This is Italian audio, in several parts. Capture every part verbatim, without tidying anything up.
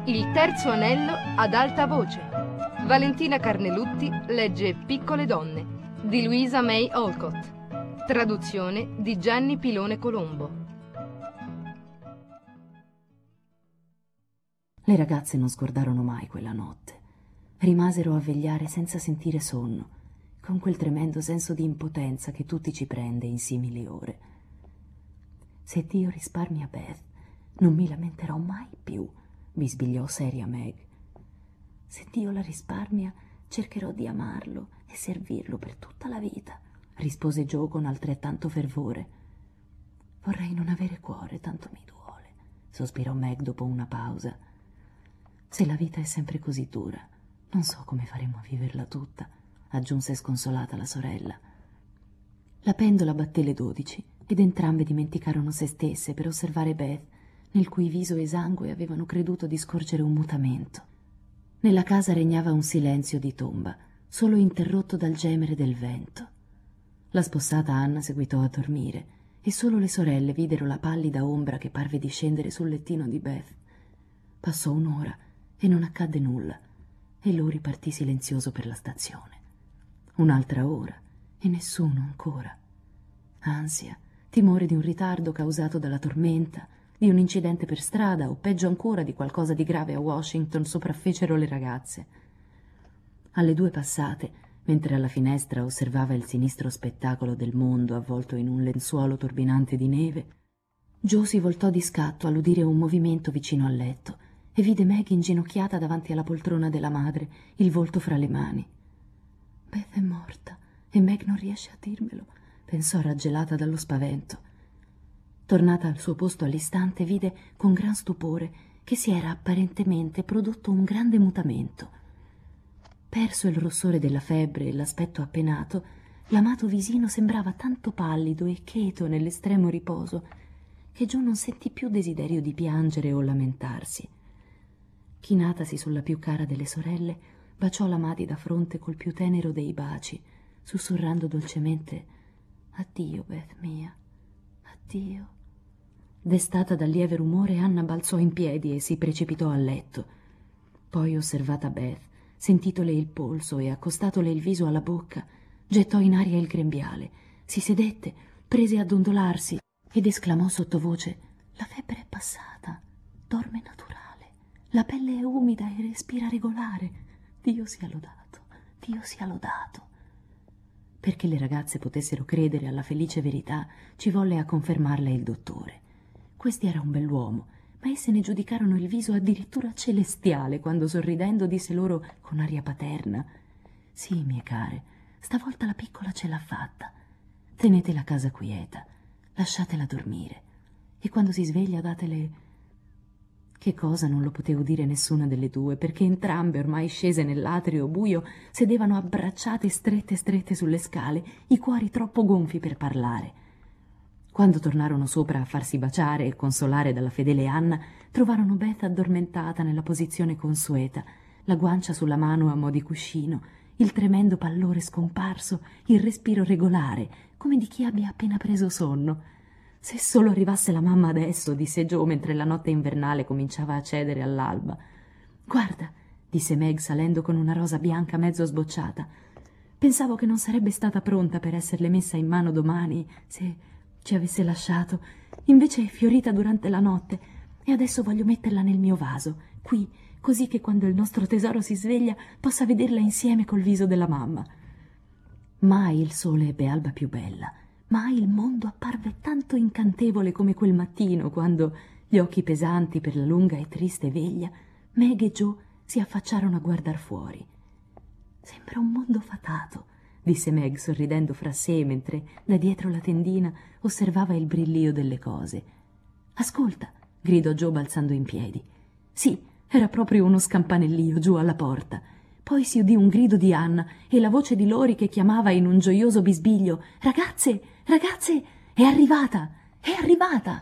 Il terzo anello ad alta voce. Valentina Carnelutti legge Piccole donne di Louisa May Alcott. Traduzione di Gianni Pilone Colombo. Le ragazze non scordarono mai quella notte. Rimasero a vegliare senza sentire sonno, con quel tremendo senso di impotenza che tutti ci prende in simili ore. Se Dio risparmia Beth, non mi lamenterò mai più, bisbigliò seria Meg. Se Dio la risparmia, cercherò di amarlo e servirlo per tutta la vita, rispose Joe con altrettanto fervore. Vorrei non avere cuore, tanto mi duole, sospirò Meg dopo una pausa. Se la vita è sempre così dura, non so come faremo a viverla tutta, aggiunse sconsolata la sorella. La pendola batté le dodici ed entrambe dimenticarono se stesse per osservare Beth, nel cui viso esangue avevano creduto di scorgere un mutamento. Nella casa regnava un silenzio di tomba, solo interrotto dal gemere del vento. La spossata Anna seguitò a dormire e solo le sorelle videro la pallida ombra che parve discendere sul lettino di Beth. Passò un'ora e non accadde nulla, e lui ripartì silenzioso per la stazione. Un'altra ora e nessuno ancora. Ansia, timore di un ritardo causato dalla tormenta, di un incidente per strada o peggio ancora di qualcosa di grave a Washington sopraffecero le ragazze. Alle due passate, mentre alla finestra osservava il sinistro spettacolo del mondo avvolto in un lenzuolo turbinante di neve, Joe si voltò di scatto all'udire un movimento vicino al letto e vide Meg inginocchiata davanti alla poltrona della madre, il volto fra le mani. Beth è morta e Meg non riesce a dirmelo, pensò raggelata dallo spavento. Tornata al suo posto all'istante, vide con gran stupore che si era apparentemente prodotto un grande mutamento. Perso il rossore della febbre e l'aspetto appenato, l'amato visino sembrava tanto pallido e cheto nell'estremo riposo che Joe non sentì più desiderio di piangere o lamentarsi. Chinatasi sulla più cara delle sorelle, baciò la madre da fronte col più tenero dei baci, sussurrando dolcemente «Addio, Beth mia, addio». Destata dal lieve rumore, Anna balzò in piedi e si precipitò a letto. Poi, osservata Beth, sentitole il polso e accostatole il viso alla bocca, gettò in aria il grembiale, si sedette, prese a dondolarsi ed esclamò sottovoce: «La febbre è passata, dorme naturale, la pelle è umida e respira regolare. Dio sia lodato, Dio sia lodato». Perché le ragazze potessero credere alla felice verità, ci volle a confermarle il dottore. Questi era un bell'uomo, ma esse ne giudicarono il viso addirittura celestiale quando, sorridendo, disse loro con aria paterna: «Sì, mie care, stavolta la piccola ce l'ha fatta. Tenete la casa quieta, lasciatela dormire, e quando si sveglia datele...» Che cosa non lo poté udire nessuna delle due, perché entrambe, ormai scese nell'atrio buio, sedevano abbracciate strette strette sulle scale, i cuori troppo gonfi per parlare. Quando tornarono sopra a farsi baciare e consolare dalla fedele Anna, trovarono Beth addormentata nella posizione consueta, la guancia sulla mano a mo' di cuscino, il tremendo pallore scomparso, il respiro regolare, come di chi abbia appena preso sonno. «Se solo arrivasse la mamma adesso», disse Joe mentre la notte invernale cominciava a cedere all'alba. «Guarda», disse Meg salendo con una rosa bianca mezzo sbocciata, «pensavo che non sarebbe stata pronta per esserle messa in mano domani, se ci avesse lasciato. Invece è fiorita durante la notte e adesso voglio metterla nel mio vaso, qui, così che quando il nostro tesoro si sveglia possa vederla insieme col viso della mamma». Mai il sole ebbe alba più bella, mai il mondo apparve tanto incantevole come quel mattino quando, gli occhi pesanti per la lunga e triste veglia, Meg e Joe si affacciarono a guardar fuori. «Sembra un mondo fatato», disse Meg sorridendo fra sé mentre da dietro la tendina osservava il brillio delle cose. «Ascolta», gridò Joe balzando in piedi. Sì, era proprio uno scampanellio giù alla porta. Poi si udì un grido di Anna e la voce di Lori che chiamava in un gioioso bisbiglio: «Ragazze, ragazze, è arrivata, è arrivata!»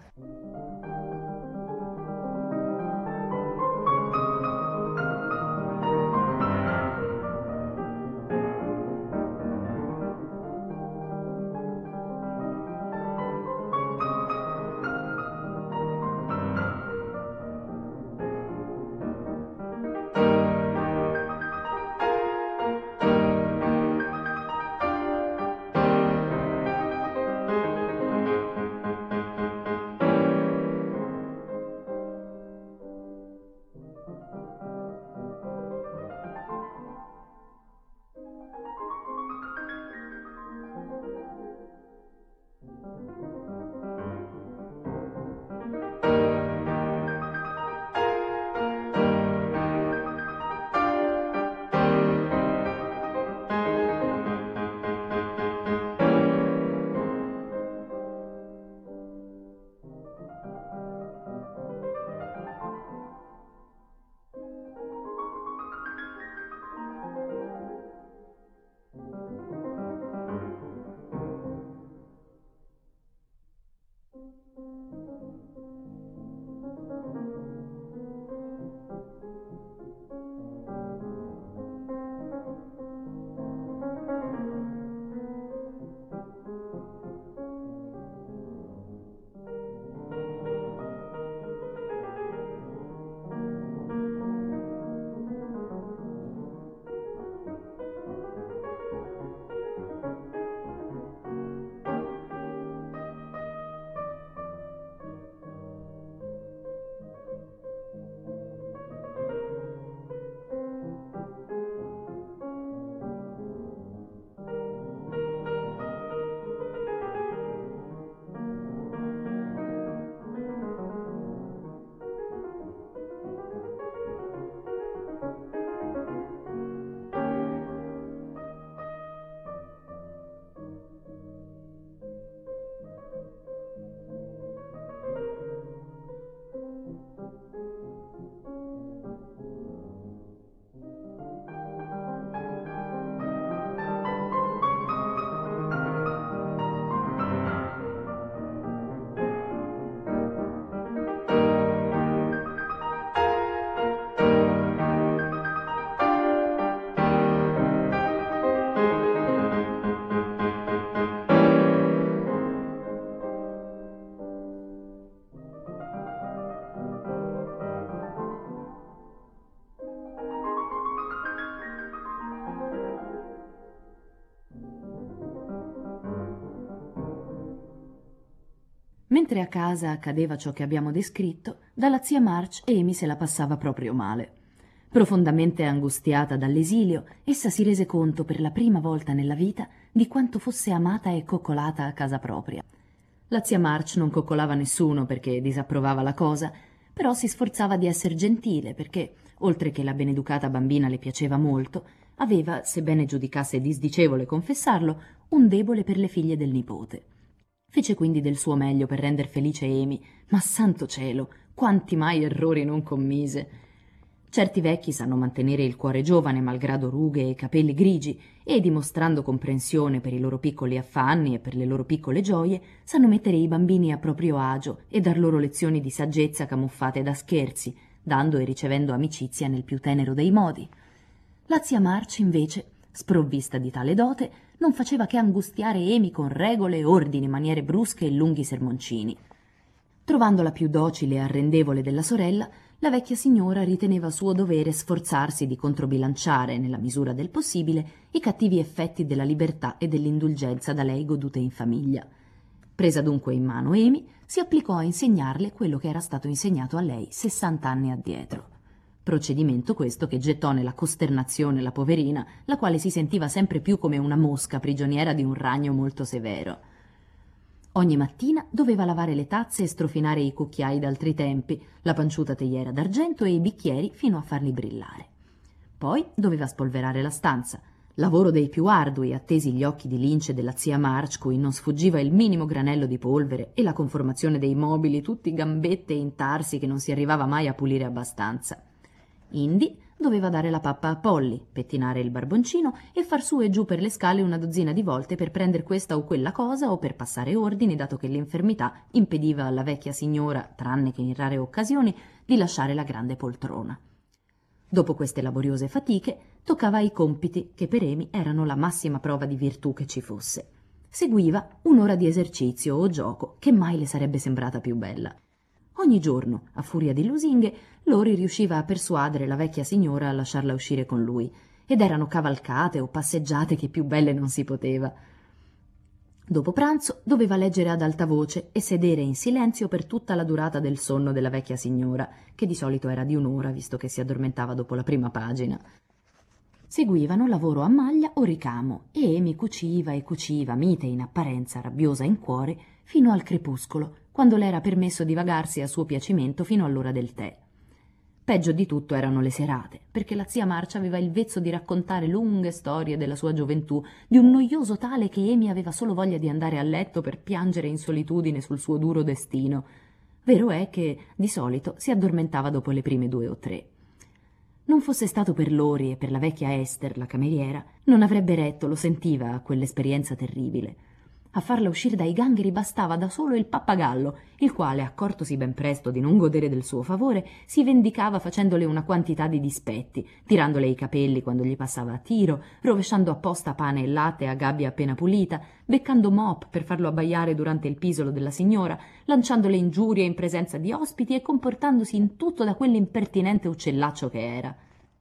Mentre a casa accadeva ciò che abbiamo descritto, dalla zia March Amy se la passava proprio male. Profondamente angustiata dall'esilio, essa si rese conto per la prima volta nella vita di quanto fosse amata e coccolata a casa propria. La zia March non coccolava nessuno perché disapprovava la cosa, però si sforzava di essere gentile perché, oltre che la beneducata bambina le piaceva molto, aveva, sebbene giudicasse disdicevole confessarlo, un debole per le figlie del nipote. Fece quindi del suo meglio per render felice Amy, ma santo cielo, quanti mai errori non commise! Certi vecchi sanno mantenere il cuore giovane malgrado rughe e capelli grigi e, dimostrando comprensione per i loro piccoli affanni e per le loro piccole gioie, sanno mettere i bambini a proprio agio e dar loro lezioni di saggezza camuffate da scherzi, dando e ricevendo amicizia nel più tenero dei modi. La zia March, invece, sprovvista di tale dote, non faceva che angustiare Amy con regole, ordini, maniere brusche e lunghi sermoncini. Trovandola più docile e arrendevole della sorella, la vecchia signora riteneva suo dovere sforzarsi di controbilanciare, nella misura del possibile, i cattivi effetti della libertà e dell'indulgenza da lei godute in famiglia. Presa dunque in mano Amy, si applicò a insegnarle quello che era stato insegnato a lei sessant'anni addietro. Procedimento questo che gettò nella costernazione la poverina, la quale si sentiva sempre più come una mosca prigioniera di un ragno molto severo. Ogni mattina doveva lavare le tazze e strofinare i cucchiai d'altri tempi, la panciuta teiera d'argento e i bicchieri fino a farli brillare. Poi doveva spolverare la stanza, lavoro dei più ardui, attesi gli occhi di lince della zia March, cui non sfuggiva il minimo granello di polvere, e la conformazione dei mobili, tutti gambette e intarsi che non si arrivava mai a pulire abbastanza. Indi doveva dare la pappa a Polly, pettinare il barboncino e far su e giù per le scale una dozzina di volte per prendere questa o quella cosa o per passare ordini, dato che l'infermità impediva alla vecchia signora, tranne che in rare occasioni, di lasciare la grande poltrona. Dopo queste laboriose fatiche, toccava ai compiti, che per Amy erano la massima prova di virtù che ci fosse. Seguiva un'ora di esercizio o gioco che mai le sarebbe sembrata più bella. Ogni giorno, a furia di lusinghe, Lori riusciva a persuadere la vecchia signora a lasciarla uscire con lui, ed erano cavalcate o passeggiate che più belle non si poteva. Dopo pranzo doveva leggere ad alta voce e sedere in silenzio per tutta la durata del sonno della vecchia signora, che di solito era di un'ora, visto che si addormentava dopo la prima pagina. Seguivano lavoro a maglia o ricamo, e Amy cuciva e cuciva, mite in apparenza, rabbiosa in cuore, fino al crepuscolo, quando le era permesso di vagarsi a suo piacimento fino all'ora del tè. Peggio di tutto erano le serate, perché la zia March aveva il vezzo di raccontare lunghe storie della sua gioventù, di un noioso tale che Amy aveva solo voglia di andare a letto per piangere in solitudine sul suo duro destino. Vero è che, di solito, si addormentava dopo le prime due o tre. Non fosse stato per Lori e per la vecchia Esther, la cameriera, non avrebbe retto, lo sentiva, a quell'esperienza terribile. A farla uscire dai gangheri bastava da solo il pappagallo, il quale, accortosi ben presto di non godere del suo favore, si vendicava facendole una quantità di dispetti, tirandole i capelli quando gli passava a tiro, rovesciando apposta pane e latte a gabbia appena pulita, beccando Mop per farlo abbaiare durante il pisolo della signora, lanciandole ingiurie in presenza di ospiti e comportandosi in tutto da quell'impertinente uccellaccio che era.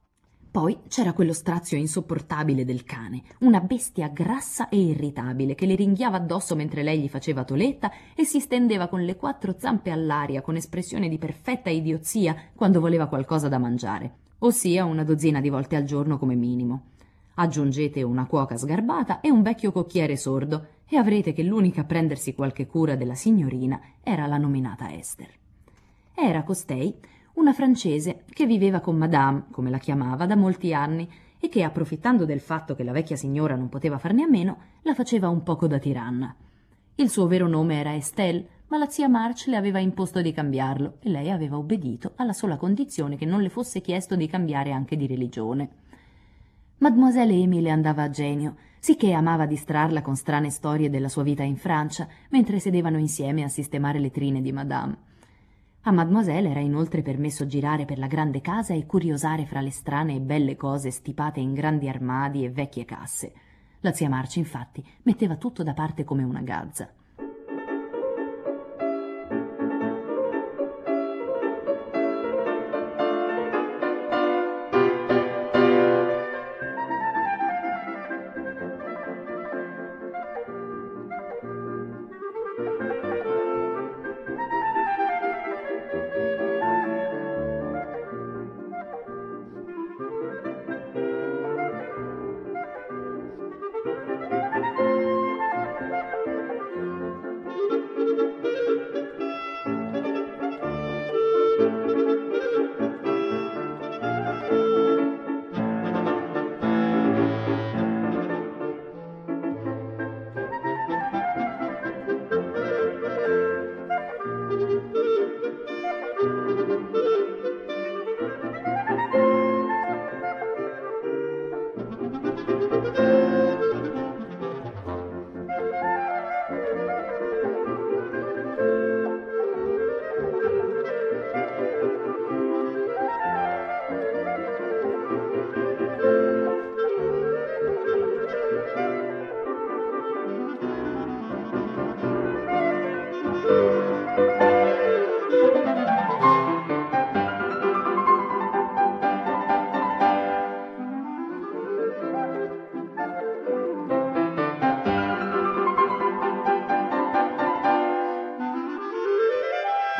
Poi c'era quello strazio insopportabile del cane, una bestia grassa e irritabile che le ringhiava addosso mentre lei gli faceva toletta e si stendeva con le quattro zampe all'aria con espressione di perfetta idiozia quando voleva qualcosa da mangiare, ossia una dozzina di volte al giorno come minimo. Aggiungete una cuoca sgarbata e un vecchio cocchiere sordo e avrete che l'unica a prendersi qualche cura della signorina era la nominata Esther. Era costei una francese che viveva con Madame, come la chiamava, da molti anni e che, approfittando del fatto che la vecchia signora non poteva farne a meno, la faceva un poco da tiranna. Il suo vero nome era Estelle, ma la zia March le aveva imposto di cambiarlo e lei aveva obbedito alla sola condizione che non le fosse chiesto di cambiare anche di religione. Mademoiselle Amy le andava a genio, sicché amava distrarla con strane storie della sua vita in Francia, mentre sedevano insieme a sistemare le trine di Madame. A Mademoiselle era inoltre permesso girare per la grande casa e curiosare fra le strane e belle cose stipate in grandi armadi e vecchie casse. La zia March, infatti, metteva tutto da parte come una gazza.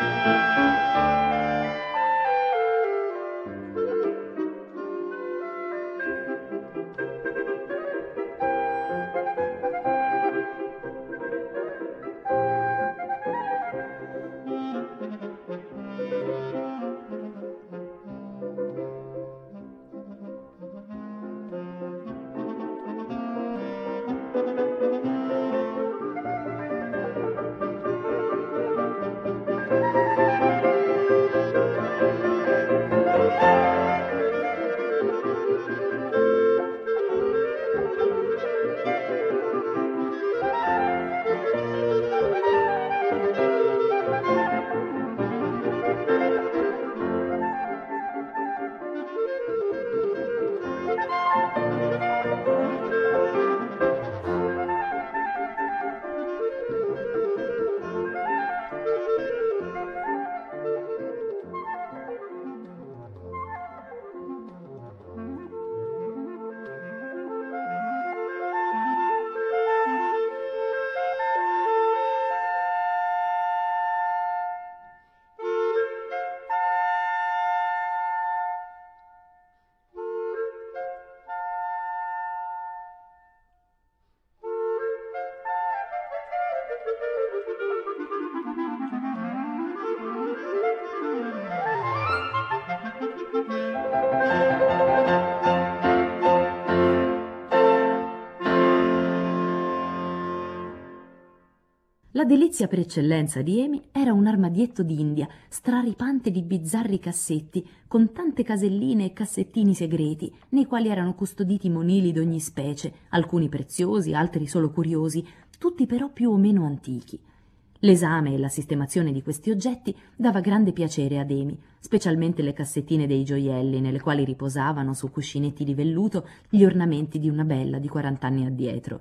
La delizia per eccellenza di Amy era un armadietto d'India, straripante di bizzarri cassetti, con tante caselline e cassettini segreti, nei quali erano custoditi monili d'ogni specie, alcuni preziosi, altri solo curiosi, tutti però più o meno antichi. L'esame e la sistemazione di questi oggetti dava grande piacere ad Amy, specialmente le cassettine dei gioielli, nelle quali riposavano su cuscinetti di velluto gli ornamenti di una bella di quarant'anni addietro.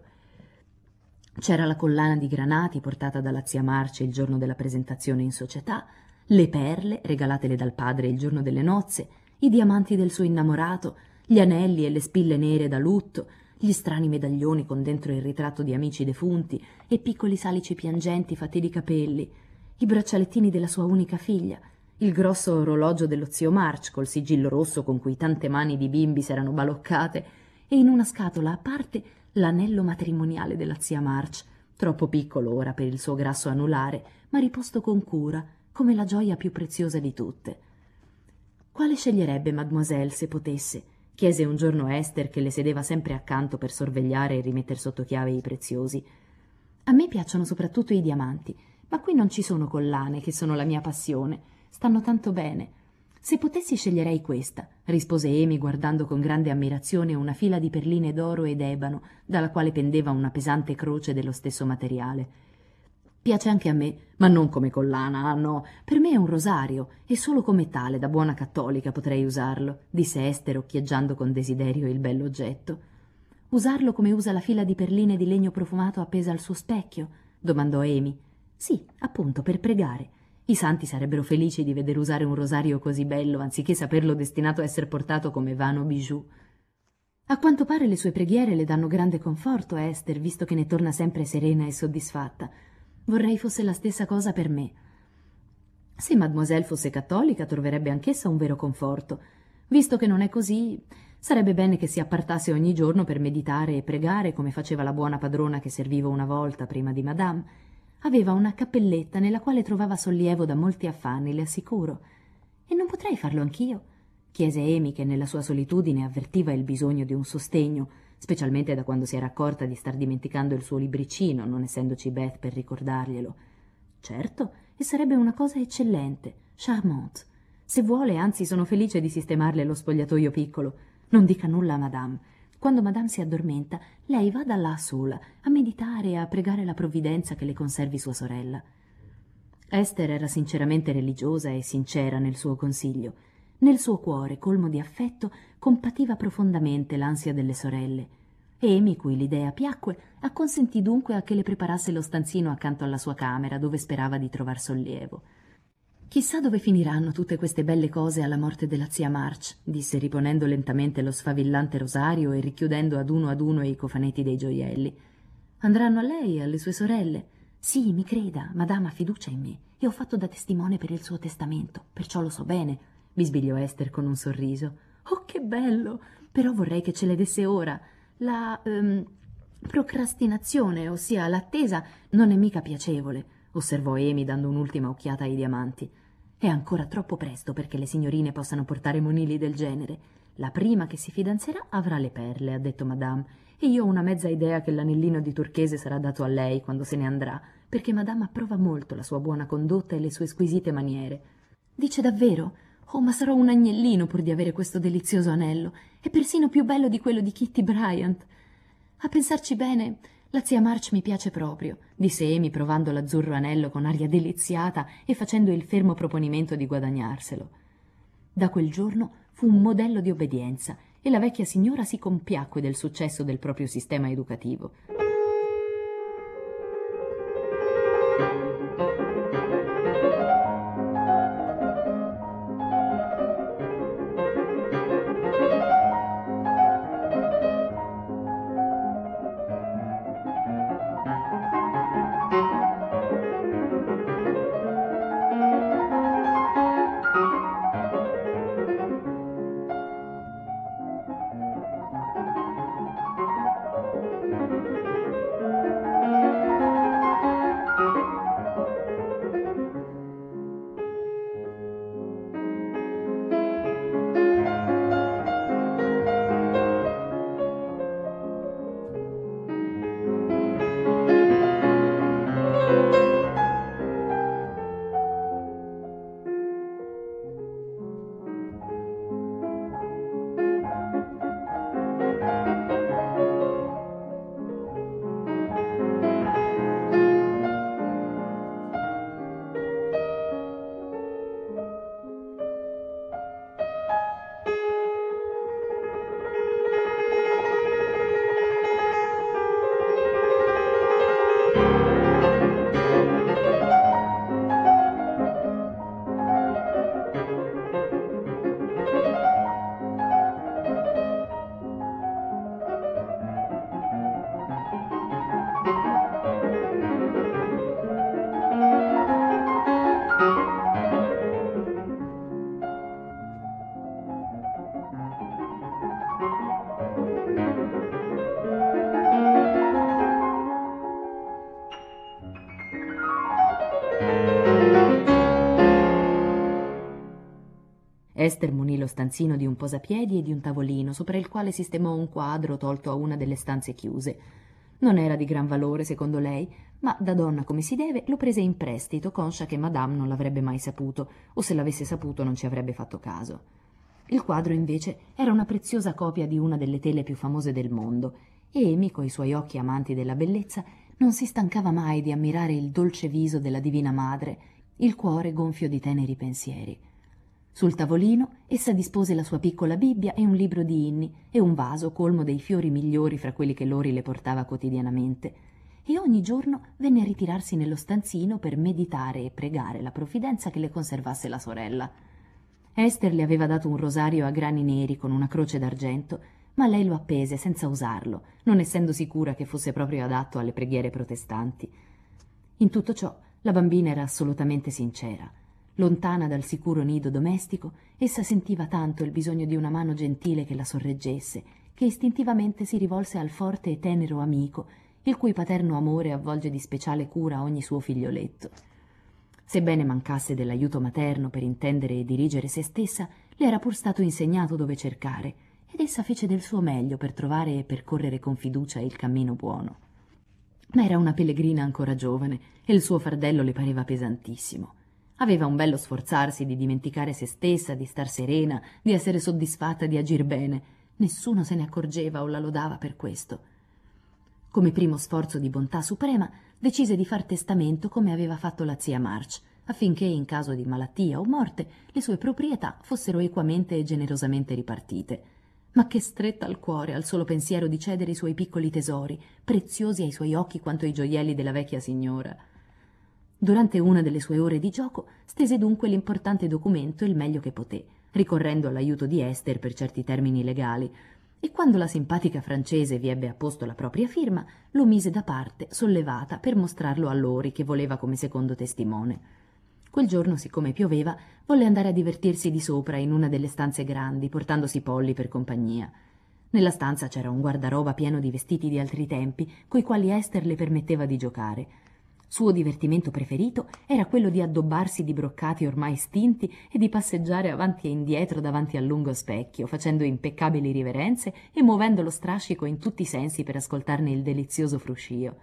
C'era la collana di granati portata dalla zia Marce il giorno della presentazione in società, le perle regalatele dal padre il giorno delle nozze, i diamanti del suo innamorato, gli anelli e le spille nere da lutto, gli strani medaglioni con dentro il ritratto di amici defunti e piccoli salici piangenti fatti di capelli, i braccialettini della sua unica figlia, il grosso orologio dello zio March col sigillo rosso con cui tante mani di bimbi s'erano baloccate e in una scatola a parte l'anello matrimoniale della zia March, troppo piccolo ora per il suo grasso anulare, ma riposto con cura, come la gioia più preziosa di tutte. Quale sceglierebbe mademoiselle se potesse? Chiese un giorno Esther, che le sedeva sempre accanto per sorvegliare e rimetter sotto chiave i preziosi. A me piacciono soprattutto i diamanti, ma qui non ci sono collane, che sono la mia passione. Stanno tanto bene. Se potessi sceglierei questa, rispose Amy guardando con grande ammirazione una fila di perline d'oro ed ebano, dalla quale pendeva una pesante croce dello stesso materiale. Piace anche a me, ma non come collana, ah no, per me è un rosario, e solo come tale, da buona cattolica, potrei usarlo, disse Esther occhieggiando con desiderio il bell'oggetto. Usarlo come usa la fila di perline di legno profumato appesa al suo specchio? Domandò Amy. Sì, appunto, per pregare. I santi sarebbero felici di veder usare un rosario così bello, anziché saperlo destinato a essere portato come vano bijou. A quanto pare le sue preghiere le danno grande conforto a Esther, visto che ne torna sempre serena e soddisfatta. Vorrei fosse la stessa cosa per me. Se mademoiselle fosse cattolica, troverebbe anch'essa un vero conforto. Visto che non è così, sarebbe bene che si appartasse ogni giorno per meditare e pregare, come faceva la buona padrona che serviva una volta prima di Madame. Aveva una cappelletta nella quale trovava sollievo da molti affanni, le assicuro. E non potrei farlo anch'io? Chiese Amy, che nella sua solitudine avvertiva il bisogno di un sostegno, specialmente da quando si era accorta di star dimenticando il suo libricino, non essendoci Beth per ricordarglielo. Certo, e sarebbe una cosa eccellente, charmante. Se vuole, anzi, sono felice di sistemarle lo spogliatoio piccolo. Non dica nulla a Madame. Quando Madame si addormenta, lei vada là sola, a meditare e a pregare la provvidenza che le conservi sua sorella. Esther era sinceramente religiosa e sincera nel suo consiglio. Nel suo cuore, colmo di affetto, compativa profondamente l'ansia delle sorelle. Amy, cui l'idea piacque, acconsentì dunque a che le preparasse lo stanzino accanto alla sua camera, dove sperava di trovar sollievo. «Chissà dove finiranno tutte queste belle cose alla morte della zia March», disse riponendo lentamente lo sfavillante rosario e richiudendo ad uno ad uno i cofanetti dei gioielli. «Andranno a lei e alle sue sorelle. Sì, mi creda, madame ha fiducia in me e ho fatto da testimone per il suo testamento, perciò lo so bene, bisbigliò Esther con un sorriso. Oh, che bello! Però vorrei che ce le desse ora. La ehm, procrastinazione, ossia l'attesa, non è mica piacevole, osservò Amy dando un'ultima occhiata ai diamanti. È ancora troppo presto perché le signorine possano portare monili del genere. La prima che si fidanzerà avrà le perle, ha detto madame, e io ho una mezza idea che l'anellino di turchese sarà dato a lei quando se ne andrà, perché madame approva molto la sua buona condotta e le sue squisite maniere. Dice davvero? Oh, ma sarò un agnellino pur di avere questo delizioso anello. È persino più bello di quello di Kitty Bryant. A pensarci bene, la zia March mi piace proprio, disse Amy provando l'azzurro anello con aria deliziata e facendo il fermo proponimento di guadagnarselo. Da quel giorno fu un modello di obbedienza e la vecchia signora si compiacque del successo del proprio sistema educativo. Esther munì lo stanzino di un posapiedi e di un tavolino, sopra il quale sistemò un quadro tolto a una delle stanze chiuse. Non era di gran valore, secondo lei, ma da donna come si deve lo prese in prestito, conscia che madame non l'avrebbe mai saputo, o se l'avesse saputo non ci avrebbe fatto caso. Il quadro, invece, era una preziosa copia di una delle tele più famose del mondo, e Amy, coi suoi occhi amanti della bellezza, non si stancava mai di ammirare il dolce viso della Divina Madre, il cuore gonfio di teneri pensieri. Sul tavolino essa dispose la sua piccola Bibbia e un libro di inni e un vaso colmo dei fiori migliori fra quelli che Lori le portava quotidianamente, e ogni giorno venne a ritirarsi nello stanzino per meditare e pregare la provvidenza che le conservasse la sorella. Esther le aveva dato un rosario a grani neri con una croce d'argento, ma lei lo appese senza usarlo, non essendo sicura che fosse proprio adatto alle preghiere protestanti. In tutto ciò la bambina era assolutamente sincera. Lontana dal sicuro nido domestico, essa sentiva tanto il bisogno di una mano gentile che la sorreggesse, che istintivamente si rivolse al forte e tenero amico, il cui paterno amore avvolge di speciale cura ogni suo figlioletto. Sebbene mancasse dell'aiuto materno per intendere e dirigere se stessa, le era pur stato insegnato dove cercare, ed essa fece del suo meglio per trovare e percorrere con fiducia il cammino buono. Ma era una pellegrina ancora giovane e il suo fardello le pareva pesantissimo. Aveva un bello sforzarsi di dimenticare se stessa, di star serena, di essere soddisfatta, di agir bene. Nessuno se ne accorgeva o la lodava per questo. Come primo sforzo di bontà suprema, decise di far testamento come aveva fatto la zia March, affinché in caso di malattia o morte le sue proprietà fossero equamente e generosamente ripartite. Ma che stretta al cuore al solo pensiero di cedere i suoi piccoli tesori, preziosi ai suoi occhi quanto i gioielli della vecchia signora. Durante una delle sue ore di gioco stese dunque l'importante documento il meglio che poté, ricorrendo all'aiuto di Esther per certi termini legali, e quando la simpatica francese vi ebbe apposto la propria firma, lo mise da parte, sollevata, per mostrarlo a Lori, che voleva come secondo testimone. Quel giorno, siccome pioveva, volle andare a divertirsi di sopra in una delle stanze grandi, portandosi Polly per compagnia. Nella stanza c'era un guardaroba pieno di vestiti di altri tempi, coi quali Esther le permetteva di giocare. Suo divertimento preferito era quello di addobbarsi di broccati ormai stinti e di passeggiare avanti e indietro davanti al lungo specchio, facendo impeccabili riverenze e muovendo lo strascico in tutti i sensi per ascoltarne il delizioso fruscio.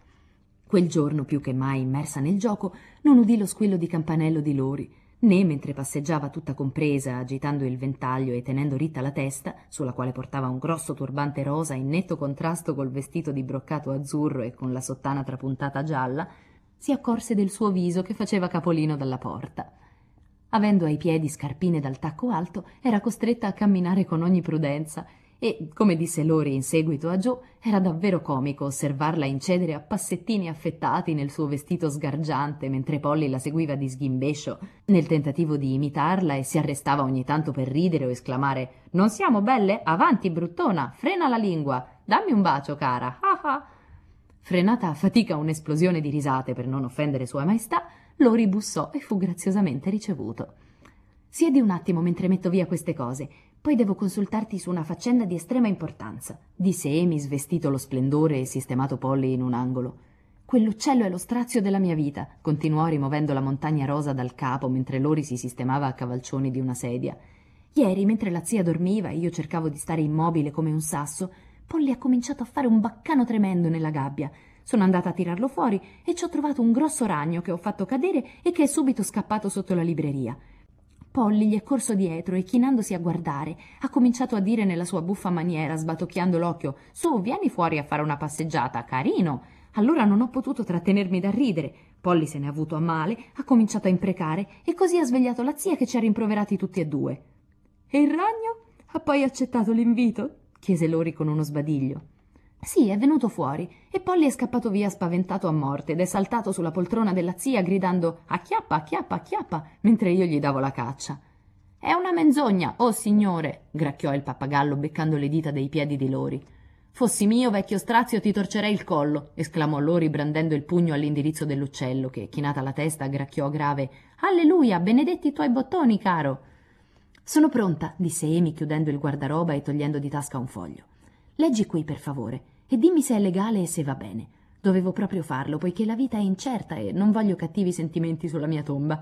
Quel giorno, più che mai immersa nel gioco, non udì lo squillo di campanello di Lori, né mentre passeggiava tutta compresa, agitando il ventaglio e tenendo ritta la testa, sulla quale portava un grosso turbante rosa in netto contrasto col vestito di broccato azzurro e con la sottana trapuntata gialla, si accorse del suo viso che faceva capolino dalla porta. Avendo ai piedi scarpine dal tacco alto, era costretta a camminare con ogni prudenza e, come disse Lori in seguito a Joe, era davvero comico osservarla incedere a passettini affettati nel suo vestito sgargiante mentre Polly la seguiva di sghimbescio nel tentativo di imitarla e si arrestava ogni tanto per ridere o esclamare «Non siamo belle? Avanti, bruttona! Frena la lingua! Dammi un bacio, cara! Ah ah!» Frenata a fatica un'esplosione di risate per non offendere Sua Maestà, Lori bussò e fu graziosamente ricevuto. «Siedi un attimo mentre metto via queste cose. Poi devo consultarti su una faccenda di estrema importanza», disse Amy, svestito lo splendore e sistemato Polly in un angolo. «Quell'uccello è lo strazio della mia vita», continuò rimovendo la montagna rosa dal capo mentre Lori si sistemava a cavalcioni di una sedia. «Ieri, mentre la zia dormiva e io cercavo di stare immobile come un sasso, Polly ha cominciato a fare un baccano tremendo nella gabbia. Sono andata a tirarlo fuori e ci ho trovato un grosso ragno che ho fatto cadere e che è subito scappato sotto la libreria. Polly gli è corso dietro e, chinandosi a guardare, ha cominciato a dire nella sua buffa maniera, sbatocchiando l'occhio: «Su, vieni fuori a fare una passeggiata, carino!» Allora non ho potuto trattenermi da ridere. Polly se n'è avuto a male, ha cominciato a imprecare e così ha svegliato la zia, che ci ha rimproverati tutti e due. «E il ragno? Ha poi accettato l'invito?» chiese Lori con uno sbadiglio. «Sì, è venuto fuori e Polly è scappato via spaventato a morte ed è saltato sulla poltrona della zia gridando «Acchiappa, acchiappa, acchiappa!» mentre io gli davo la caccia. «È una menzogna, oh signore!» gracchiò il pappagallo beccando le dita dei piedi di Lori. «Fossi mio, vecchio strazio, ti torcerei il collo!» esclamò Lori brandendo il pugno all'indirizzo dell'uccello che, chinata la testa, gracchiò grave: «Alleluia, benedetti i tuoi bottoni, caro!» «Sono pronta», disse Amy chiudendo il guardaroba e togliendo di tasca un foglio. «Leggi qui, per favore, e dimmi se è legale e se va bene. Dovevo proprio farlo, poiché la vita è incerta e non voglio cattivi sentimenti sulla mia tomba».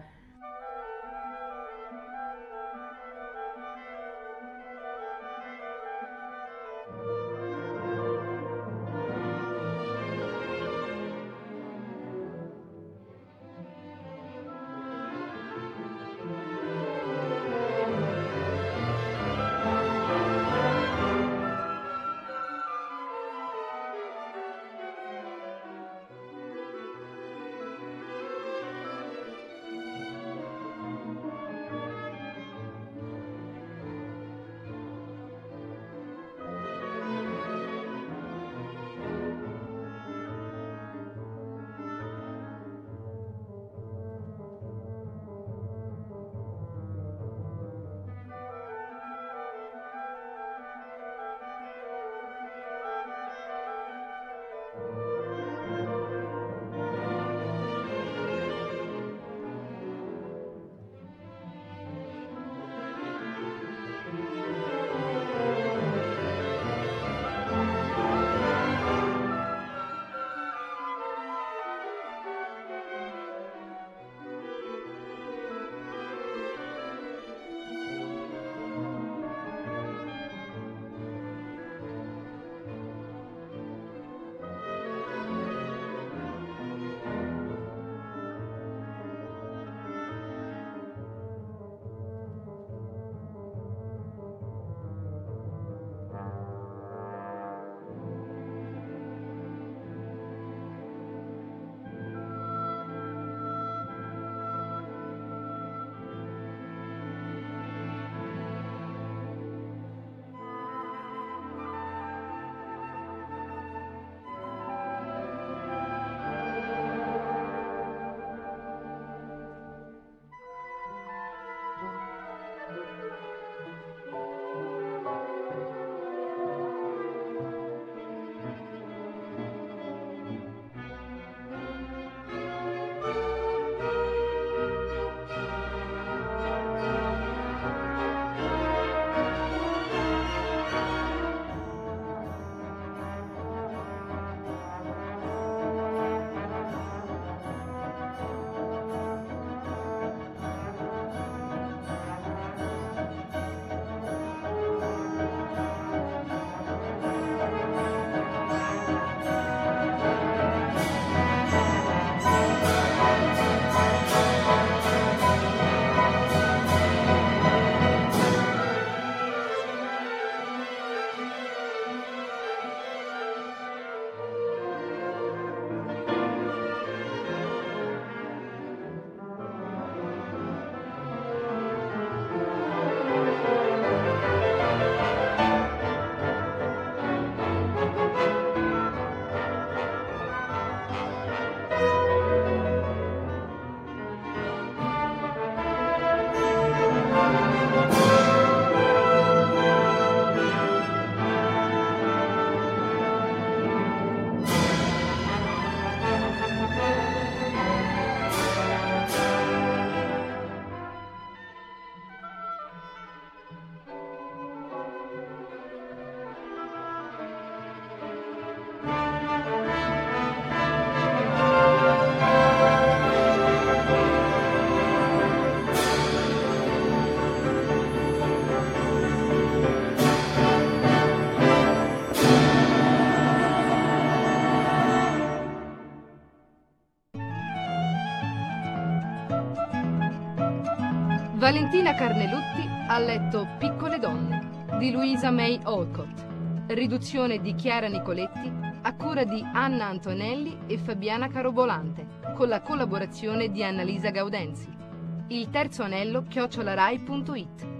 Valentina Carnelutti ha letto Piccole donne di Louisa May Alcott. Riduzione di Chiara Nicoletti a cura di Anna Antonelli e Fabiana Carobolante, con la collaborazione di Annalisa Gaudenzi. Il terzo anello chiocciolarai punto it.